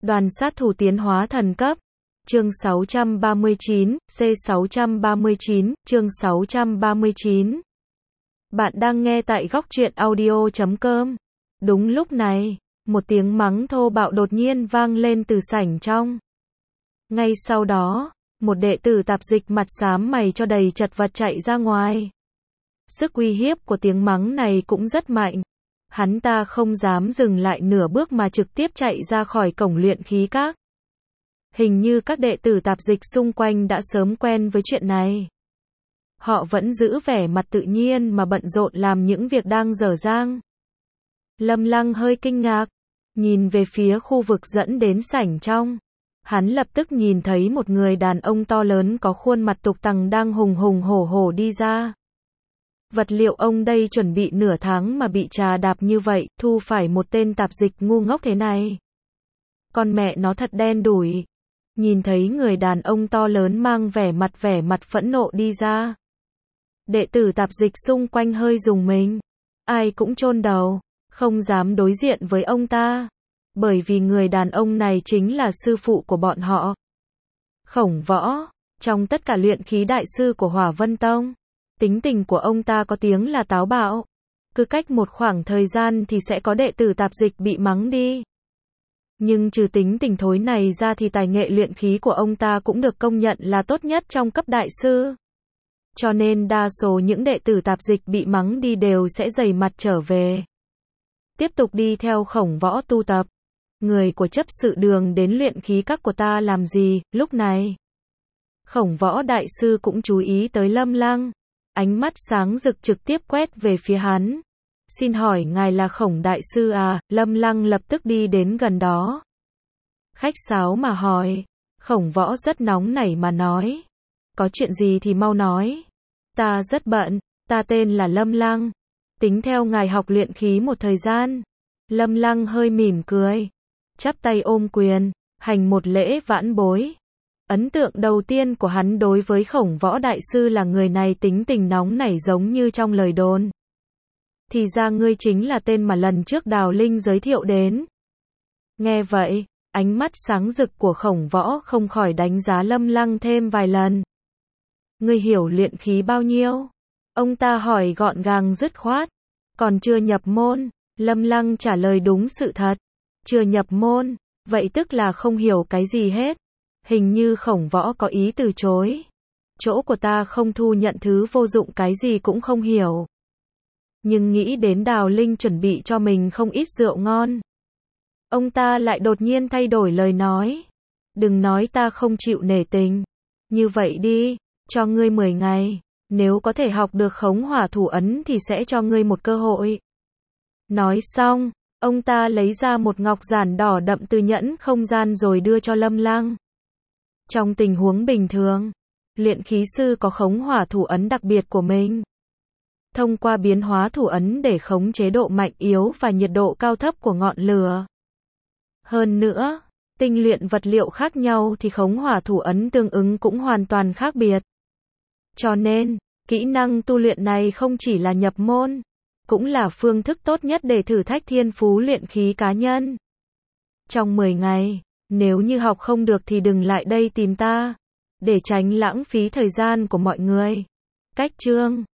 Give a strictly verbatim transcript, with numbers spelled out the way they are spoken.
Đoàn sát thủ tiến hóa thần cấp. Chương sáu trăm ba mươi chín, C sáu trăm ba mươi chín, chương sáu trăm ba mươi chín. Bạn đang nghe tại góc truyện audio chấm com. Đúng lúc này, một tiếng mắng thô bạo đột nhiên vang lên từ sảnh trong. Ngay sau đó, một đệ tử tạp dịch mặt xám mày cho đầy chật vật chạy ra ngoài. Sức uy hiếp của tiếng mắng này cũng rất mạnh. Hắn ta không dám dừng lại nửa bước mà trực tiếp chạy ra khỏi cổng luyện khí các. Hình như các đệ tử tạp dịch xung quanh đã sớm quen với chuyện này. Họ vẫn giữ vẻ mặt tự nhiên mà bận rộn làm những việc đang dở dang. Lâm Lăng hơi kinh ngạc, nhìn về phía khu vực dẫn đến sảnh trong. Hắn lập tức nhìn thấy một người đàn ông to lớn có khuôn mặt tục tằng đang hùng hùng hổ hổ đi ra. Vật liệu ông đây chuẩn bị nửa tháng mà bị trà đạp như vậy, thu phải một tên tạp dịch ngu ngốc thế này. Con mẹ nó thật đen đủi. Nhìn thấy người đàn ông to lớn mang vẻ mặt vẻ mặt phẫn nộ đi ra. Đệ tử tạp dịch xung quanh hơi rùng mình. Ai cũng chôn đầu, không dám đối diện với ông ta. Bởi vì người đàn ông này chính là sư phụ của bọn họ. Khổng Võ, trong tất cả luyện khí đại sư của Hỏa Vân Tông. Tính tình của ông ta có tiếng là táo bạo. Cứ cách một khoảng thời gian thì sẽ có đệ tử tạp dịch bị mắng đi. Nhưng trừ tính tình thối này ra thì tài nghệ luyện khí của ông ta cũng được công nhận là tốt nhất trong cấp đại sư. Cho nên đa số những đệ tử tạp dịch bị mắng đi đều sẽ dày mặt trở về. Tiếp tục đi theo Khổng Võ tu tập. Người của chấp sự đường đến luyện khí các của ta làm gì, lúc này? Khổng Võ đại sư cũng chú ý tới Lâm Lăng. Ánh mắt sáng rực trực tiếp quét về phía hắn. Xin hỏi ngài là Khổng đại sư à? Lâm Lăng lập tức đi đến gần đó. Khách sáo mà hỏi. Khổng Võ rất nóng nảy mà nói. Có chuyện gì thì mau nói. Ta rất bận, ta tên là Lâm Lăng. Tính theo ngài học luyện khí một thời gian. Lâm Lăng hơi mỉm cười. Chắp tay ôm quyền, hành một lễ vãn bối. Ấn tượng đầu tiên của hắn đối với Khổng Võ đại sư là người này tính tình nóng nảy giống như trong lời đồn. Thì ra ngươi chính là tên mà lần trước Đào Linh giới thiệu đến. Nghe vậy, ánh mắt sáng rực của Khổng Võ không khỏi đánh giá Lâm Lăng thêm vài lần. Ngươi hiểu luyện khí bao nhiêu? Ông ta hỏi gọn gàng dứt khoát. Còn chưa nhập môn. Lâm Lăng trả lời đúng sự thật. Chưa nhập môn, vậy tức là không hiểu cái gì hết. Hình như Khổng Võ có ý từ chối. Chỗ của ta không thu nhận thứ vô dụng cái gì cũng không hiểu. Nhưng nghĩ đến Đào Linh chuẩn bị cho mình không ít rượu ngon. Ông ta lại đột nhiên thay đổi lời nói. Đừng nói ta không chịu nể tình. Như vậy đi, cho ngươi mười ngày. Nếu có thể học được khống hỏa thủ ấn thì sẽ cho ngươi một cơ hội. Nói xong, ông ta lấy ra một ngọc giản đỏ đậm từ nhẫn không gian rồi đưa cho Lâm Lăng. Trong tình huống bình thường, luyện khí sư có khống hỏa thủ ấn đặc biệt của mình. Thông qua biến hóa thủ ấn để khống chế độ mạnh yếu và nhiệt độ cao thấp của ngọn lửa. Hơn nữa, tinh luyện vật liệu khác nhau thì khống hỏa thủ ấn tương ứng cũng hoàn toàn khác biệt. Cho nên, kỹ năng tu luyện này không chỉ là nhập môn, cũng là phương thức tốt nhất để thử thách thiên phú luyện khí cá nhân. Trong mười ngày, nếu như học không được thì đừng lại đây tìm ta, để tránh lãng phí thời gian của mọi người. Cách chương